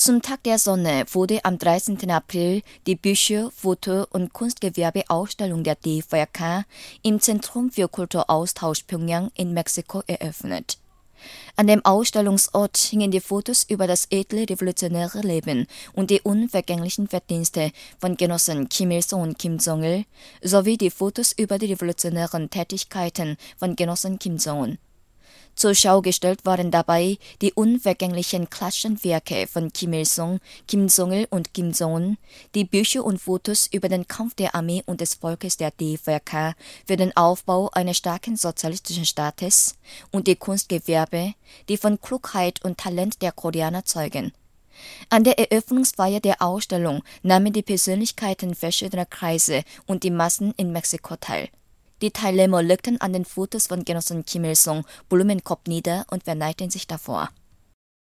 Zum Tag der Sonne wurde am 13. April die Bücher-, Foto- und Kunstgewerbeausstellung der DVRK im Zentrum für Kulturaustausch Pjöngjang in Mexiko eröffnet. An dem Ausstellungsort hingen die Fotos über das edle revolutionäre Leben und die unvergänglichen Verdienste von Genossen Kim Il-sung und Kim Jong-il sowie die Fotos über die revolutionären Tätigkeiten von Genossen Kim Jong-un. Zur Schau gestellt waren dabei die unvergänglichen klatschenden Werke von Kim Il-sung, Kim Jong-il und Kim Jong-un, die Bücher und Fotos über den Kampf der Armee und des Volkes der DVRK für den Aufbau eines starken sozialistischen Staates und die Kunstgewerbe, die von Klugheit und Talent der Koreaner zeugen. An der Eröffnungsfeier der Ausstellung nahmen die Persönlichkeiten verschiedener Kreise und die Massen in Mexiko teil. Die Teilnehmer legten an den Fotos von Genossen Kim Il-sung Blumenkopf nieder und verneigten sich davor.